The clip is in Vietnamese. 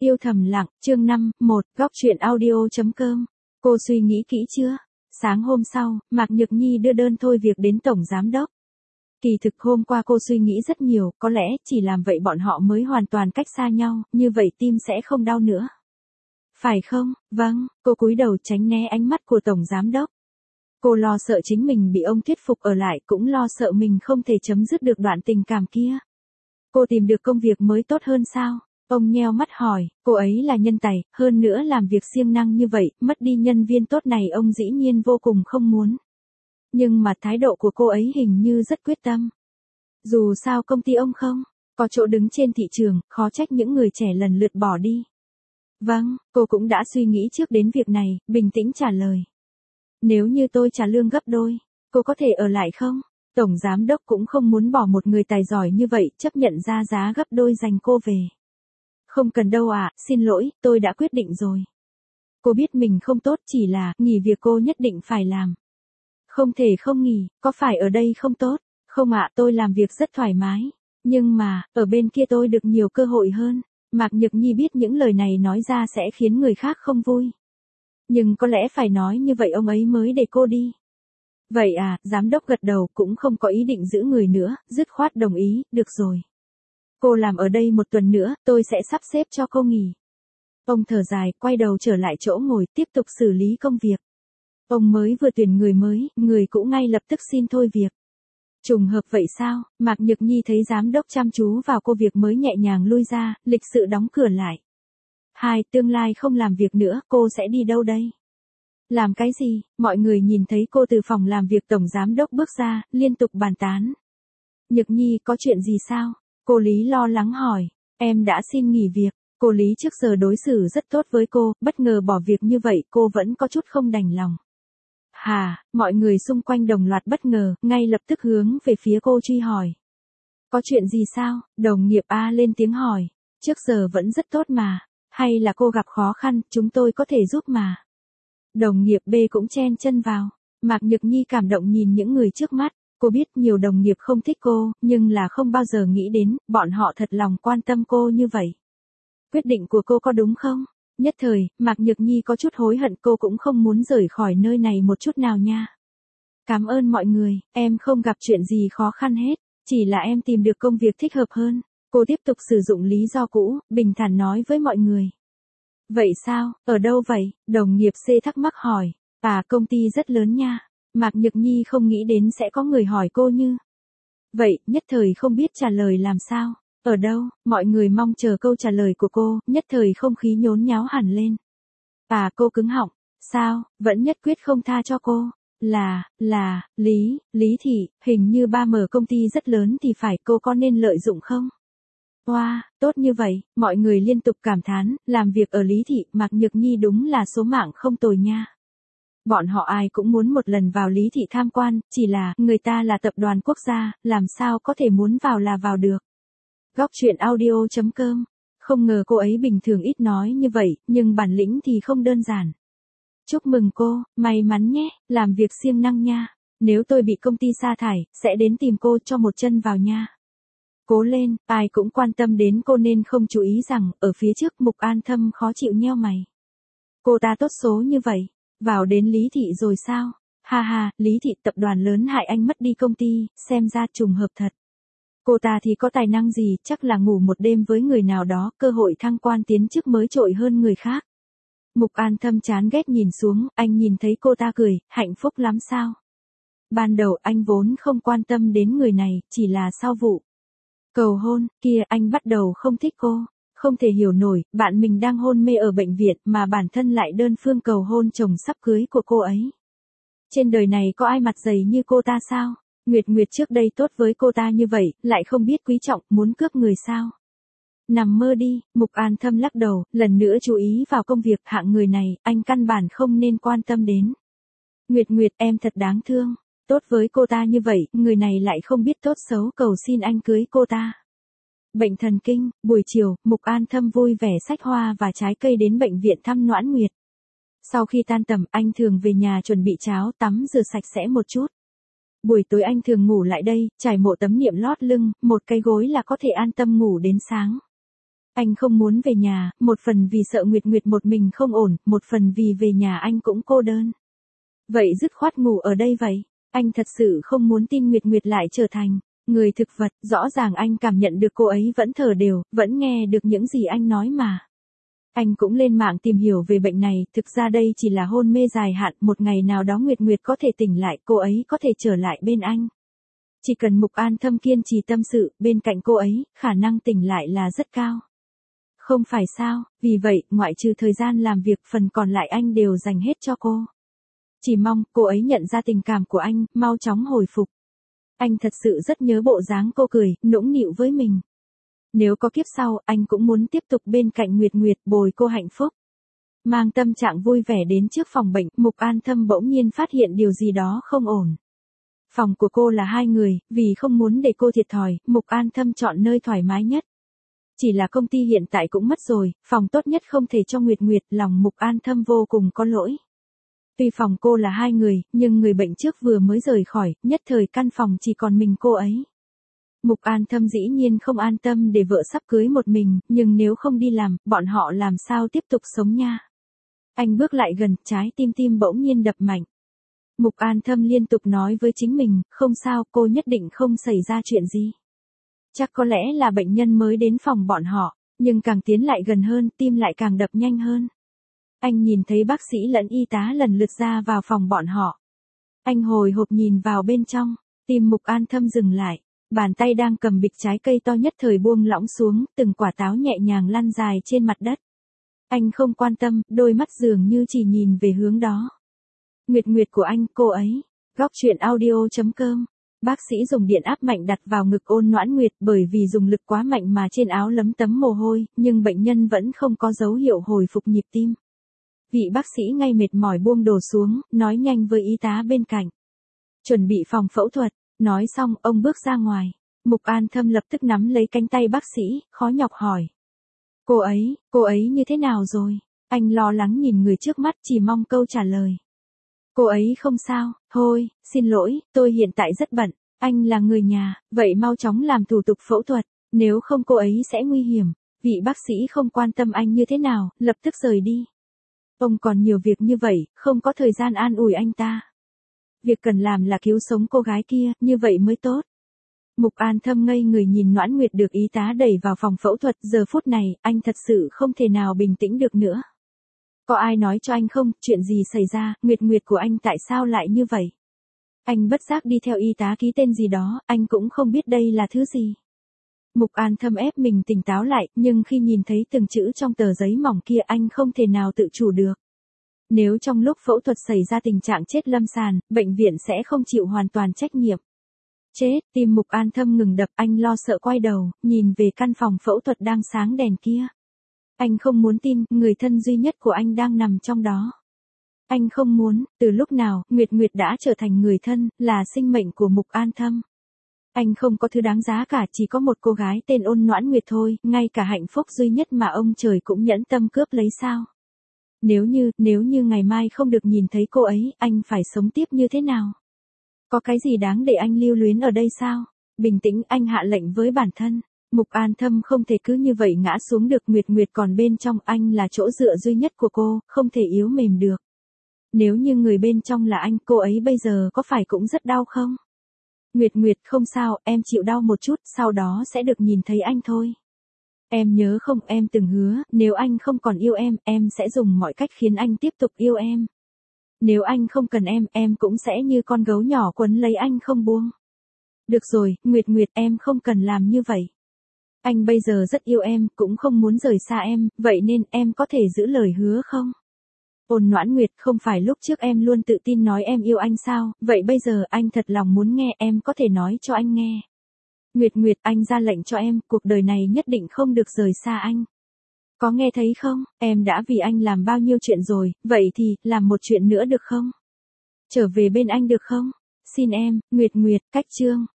Yêu thầm lặng, chương 5, 1, góc truyện audio.com. Cô suy nghĩ kỹ chưa? Sáng hôm sau, Mạc Nhược Nhi đưa đơn thôi việc đến Tổng Giám Đốc. Kỳ thực hôm qua cô suy nghĩ rất nhiều, có lẽ chỉ làm vậy bọn họ mới hoàn toàn cách xa nhau, như vậy tim sẽ không đau nữa. Phải không? Vâng, cô cúi đầu tránh né ánh mắt của Tổng Giám Đốc. Cô lo sợ chính mình bị ông thuyết phục ở lại, cũng lo sợ mình không thể chấm dứt được đoạn tình cảm kia. Cô tìm được công việc mới tốt hơn sao? Ông nheo mắt hỏi, cô ấy là nhân tài, hơn nữa làm việc siêng năng như vậy, mất đi nhân viên tốt này ông dĩ nhiên vô cùng không muốn. Nhưng mà thái độ của cô ấy hình như rất quyết tâm. Dù sao công ty ông không có chỗ đứng trên thị trường, khó trách những người trẻ lần lượt bỏ đi. Vâng, cô cũng đã suy nghĩ trước đến việc này, bình tĩnh trả lời. Nếu như tôi trả lương gấp đôi, cô có thể ở lại không? Tổng Giám Đốc cũng không muốn bỏ một người tài giỏi như vậy, chấp nhận ra giá gấp đôi dành cô về. Không cần đâu ạ, xin lỗi, tôi đã quyết định rồi. Cô biết mình không tốt, chỉ là nghỉ việc cô nhất định phải làm. Không thể không nghỉ, có phải ở đây không tốt? Không ạ, tôi làm việc rất thoải mái. Nhưng mà, ở bên kia tôi được nhiều cơ hội hơn. Mạc Nhược Nhi biết những lời này nói ra sẽ khiến người khác không vui. Nhưng có lẽ phải nói như vậy ông ấy mới để cô đi. Vậy à, Giám Đốc gật đầu cũng không có ý định giữ người nữa, dứt khoát đồng ý, được rồi. Cô làm ở đây một tuần nữa, tôi sẽ sắp xếp cho cô nghỉ. Ông thở dài, quay đầu trở lại chỗ ngồi, tiếp tục xử lý công việc. Ông mới vừa tuyển người mới, người cũ ngay lập tức xin thôi việc. Trùng hợp vậy sao? Mạc Nhược Nhi thấy Giám Đốc chăm chú vào cô việc mới nhẹ nhàng lui ra, lịch sự đóng cửa lại. Tương lai không làm việc nữa, cô sẽ đi đâu đây? Làm cái gì? Mọi người nhìn thấy cô từ phòng làm việc Tổng Giám Đốc bước ra, liên tục bàn tán. Nhược Nhi, có chuyện gì sao? Cô Lý lo lắng hỏi. Em đã xin nghỉ việc. Cô Lý trước giờ đối xử rất tốt với cô, bất ngờ bỏ việc như vậy cô vẫn có chút không đành lòng. Mọi người xung quanh đồng loạt bất ngờ, ngay lập tức hướng về phía cô truy hỏi. Có chuyện gì sao? Đồng nghiệp A lên tiếng hỏi. Trước giờ vẫn rất tốt mà. Hay là cô gặp khó khăn, chúng tôi có thể giúp mà. Đồng nghiệp B cũng chen chân vào. Mạc Nhược Nhi cảm động nhìn những người trước mắt. Cô biết nhiều đồng nghiệp không thích cô, nhưng là không bao giờ nghĩ đến, bọn họ thật lòng quan tâm cô như vậy. Quyết định của cô có đúng không? Nhất thời, Mạc Nhược Nhi có chút hối hận, cô cũng không muốn rời khỏi nơi này một chút nào nha. Cảm ơn mọi người, em không gặp chuyện gì khó khăn hết, chỉ là em tìm được công việc thích hợp hơn. Cô tiếp tục sử dụng lý do cũ, bình thản nói với mọi người. Vậy sao, ở đâu vậy? Đồng nghiệp C thắc mắc hỏi. Công ty rất lớn nha. Mạc Nhược Nhi không nghĩ đến sẽ có người hỏi cô như vậy, nhất thời không biết trả lời làm sao. Ở đâu? Mọi người mong chờ câu trả lời của cô, nhất thời không khí nhốn nháo hẳn lên. Cô cứng họng. Sao, vẫn nhất quyết không tha cho cô? Lý Thị, hình như ba mở công ty rất lớn thì phải, cô có nên lợi dụng không? Tốt như vậy, mọi người liên tục cảm thán, làm việc ở Lý Thị, Mạc Nhược Nhi đúng là số mạng không tồi nha. Bọn họ ai cũng muốn một lần vào Lý Thị tham quan, chỉ là, người ta là tập đoàn quốc gia, làm sao có thể muốn vào là vào được. Góc truyện audio.com. Không ngờ cô ấy bình thường ít nói như vậy, nhưng bản lĩnh thì không đơn giản. Chúc mừng cô, may mắn nhé, làm việc siêng năng nha. Nếu tôi bị công ty sa thải, sẽ đến tìm cô cho một chân vào nha. Cố lên, ai cũng quan tâm đến cô nên không chú ý rằng, ở phía trước Mục An Thâm khó chịu nheo mày. Cô ta tốt số như vậy, vào đến Lý Thị rồi sao? Lý Thị tập đoàn lớn hại anh mất đi công ty, xem ra trùng hợp thật. Cô ta thì có tài năng gì, chắc là ngủ một đêm với người nào đó, cơ hội thăng quan tiến chức mới trội hơn người khác. Mục An Thâm chán ghét nhìn xuống, anh nhìn thấy cô ta cười, hạnh phúc lắm sao? Ban đầu anh vốn không quan tâm đến người này, chỉ là sau vụ cầu hôn kia anh bắt đầu không thích cô, không thể hiểu nổi, bạn mình đang hôn mê ở bệnh viện mà bản thân lại đơn phương cầu hôn chồng sắp cưới của cô ấy. Trên đời này có ai mặt dày như cô ta sao? Nguyệt trước đây tốt với cô ta như vậy, lại không biết quý trọng, muốn cướp người sao? Nằm mơ đi, Mục An Thâm lắc đầu, lần nữa chú ý vào công việc, hạng người này, anh căn bản không nên quan tâm đến. Nguyệt em thật đáng thương, tốt với cô ta như vậy, người này lại không biết tốt xấu, cầu xin anh cưới cô ta. Bệnh thần kinh, buổi chiều, Mục An Thâm vui vẻ xách hoa và trái cây đến bệnh viện thăm Noãn Nguyệt. Sau khi tan tầm, anh thường về nhà chuẩn bị cháo, tắm rửa sạch sẽ một chút. Buổi tối anh thường ngủ lại đây, trải một tấm niệm lót lưng, một cái gối là có thể an tâm ngủ đến sáng. Anh không muốn về nhà, một phần vì sợ Nguyệt Nguyệt một mình không ổn, một phần vì về nhà anh cũng cô đơn. Vậy dứt khoát ngủ ở đây vậy. Anh thật sự không muốn tin Nguyệt Nguyệt lại trở thành người thực vật, rõ ràng anh cảm nhận được cô ấy vẫn thở đều, vẫn nghe được những gì anh nói mà. Anh cũng lên mạng tìm hiểu về bệnh này, thực ra đây chỉ là hôn mê dài hạn, một ngày nào đó Nguyệt Nguyệt có thể tỉnh lại, cô ấy có thể trở lại bên anh. Chỉ cần Mục An Thâm kiên trì tâm sự, bên cạnh cô ấy, khả năng tỉnh lại là rất cao. Không phải sao, vì vậy, ngoại trừ thời gian làm việc, phần còn lại anh đều dành hết cho cô. Chỉ mong cô ấy nhận ra tình cảm của anh, mau chóng hồi phục. Anh thật sự rất nhớ bộ dáng cô cười, nũng nịu với mình. Nếu có kiếp sau, anh cũng muốn tiếp tục bên cạnh Nguyệt Nguyệt, bồi cô hạnh phúc. Mang tâm trạng vui vẻ đến trước phòng bệnh, Mục An Thâm bỗng nhiên phát hiện điều gì đó không ổn. Phòng của cô là 2 người, vì không muốn để cô thiệt thòi, Mục An Thâm chọn nơi thoải mái nhất. Chỉ là công ty hiện tại cũng mất rồi, phòng tốt nhất không thể cho Nguyệt Nguyệt, lòng Mục An Thâm vô cùng có lỗi. Tuy phòng cô là 2 người, nhưng người bệnh trước vừa mới rời khỏi, nhất thời căn phòng chỉ còn mình cô ấy. Mục An Thâm dĩ nhiên không an tâm để vợ sắp cưới một mình, nhưng nếu không đi làm, bọn họ làm sao tiếp tục sống nha. Anh bước lại gần, trái tim bỗng nhiên đập mạnh. Mục An Thâm liên tục nói với chính mình, không sao, cô nhất định không xảy ra chuyện gì. Chắc có lẽ là bệnh nhân mới đến phòng bọn họ, nhưng càng tiến lại gần hơn, tim lại càng đập nhanh hơn. Anh nhìn thấy bác sĩ lẫn y tá lần lượt ra vào phòng bọn họ. Anh hồi hộp nhìn vào bên trong, tim Mục An Thâm dừng lại. Bàn tay đang cầm bịch trái cây to nhất thời buông lỏng xuống, từng quả táo nhẹ nhàng lăn dài trên mặt đất. Anh không quan tâm, đôi mắt dường như chỉ nhìn về hướng đó. Nguyệt Nguyệt của anh, cô ấy. Góc truyện audio.com. Bác sĩ dùng điện áp mạnh đặt vào ngực Ôn Noãn Nguyệt, bởi vì dùng lực quá mạnh mà trên áo lấm tấm mồ hôi, nhưng bệnh nhân vẫn không có dấu hiệu hồi phục nhịp tim. Vị bác sĩ ngay mệt mỏi buông đồ xuống, nói nhanh với y tá bên cạnh. Chuẩn bị phòng phẫu thuật. Nói xong, ông bước ra ngoài. Mục An Thâm lập tức nắm lấy cánh tay bác sĩ, khó nhọc hỏi. Cô ấy như thế nào rồi? Anh lo lắng nhìn người trước mắt, chỉ mong câu trả lời. Cô ấy không sao, thôi, xin lỗi, tôi hiện tại rất bận. Anh là người nhà, vậy mau chóng làm thủ tục phẫu thuật, nếu không cô ấy sẽ nguy hiểm. Vị bác sĩ không quan tâm anh như thế nào, lập tức rời đi. Ông còn nhiều việc như vậy, không có thời gian an ủi anh ta. Việc cần làm là cứu sống cô gái kia, như vậy mới tốt. Mục An Thâm ngây người nhìn Noãn Nguyệt được y tá đẩy vào phòng phẫu thuật, giờ phút này, anh thật sự không thể nào bình tĩnh được nữa. Có ai nói cho anh không, chuyện gì xảy ra, Nguyệt Nguyệt của anh tại sao lại như vậy? Anh bất giác đi theo y tá ký tên gì đó, anh cũng không biết đây là thứ gì. Mục An Thâm ép mình tỉnh táo lại, nhưng khi nhìn thấy từng chữ trong tờ giấy mỏng kia anh không thể nào tự chủ được. Nếu trong lúc phẫu thuật xảy ra tình trạng chết lâm sàng, bệnh viện sẽ không chịu hoàn toàn trách nhiệm. Chết, tim Mục An Thâm ngừng đập, anh lo sợ quay đầu, nhìn về căn phòng phẫu thuật đang sáng đèn kia. Anh không muốn tin, người thân duy nhất của anh đang nằm trong đó. Anh không muốn, từ lúc nào, Nguyệt Nguyệt đã trở thành người thân, là sinh mệnh của Mục An Thâm. Anh không có thứ đáng giá cả, chỉ có một cô gái tên Ôn Noãn Nguyệt thôi, ngay cả hạnh phúc duy nhất mà ông trời cũng nhẫn tâm cướp lấy sao? Nếu như ngày mai không được nhìn thấy cô ấy, anh phải sống tiếp như thế nào? Có cái gì đáng để anh lưu luyến ở đây sao? Bình tĩnh, anh hạ lệnh với bản thân. Mục An Thâm không thể cứ như vậy ngã xuống được, Nguyệt Nguyệt còn bên trong, anh là chỗ dựa duy nhất của cô, không thể yếu mềm được. Nếu như người bên trong là anh, cô ấy bây giờ có phải cũng rất đau không? Nguyệt không sao, em chịu đau một chút, sau đó sẽ được nhìn thấy anh thôi. Em nhớ không, em từng hứa, nếu anh không còn yêu em sẽ dùng mọi cách khiến anh tiếp tục yêu em. Nếu anh không cần em cũng sẽ như con gấu nhỏ quấn lấy anh không buông. Được rồi, Nguyệt, em không cần làm như vậy. Anh bây giờ rất yêu em, cũng không muốn rời xa em, vậy nên em có thể giữ lời hứa không? Ôn Noãn Nguyệt, không phải lúc trước em luôn tự tin nói em yêu anh sao, vậy bây giờ anh thật lòng muốn nghe, em có thể nói cho anh nghe. Nguyệt, anh ra lệnh cho em, cuộc đời này nhất định không được rời xa anh. Có nghe thấy không, em đã vì anh làm bao nhiêu chuyện rồi, vậy thì, làm một chuyện nữa được không? Trở về bên anh được không? Xin em, Nguyệt, cách chương.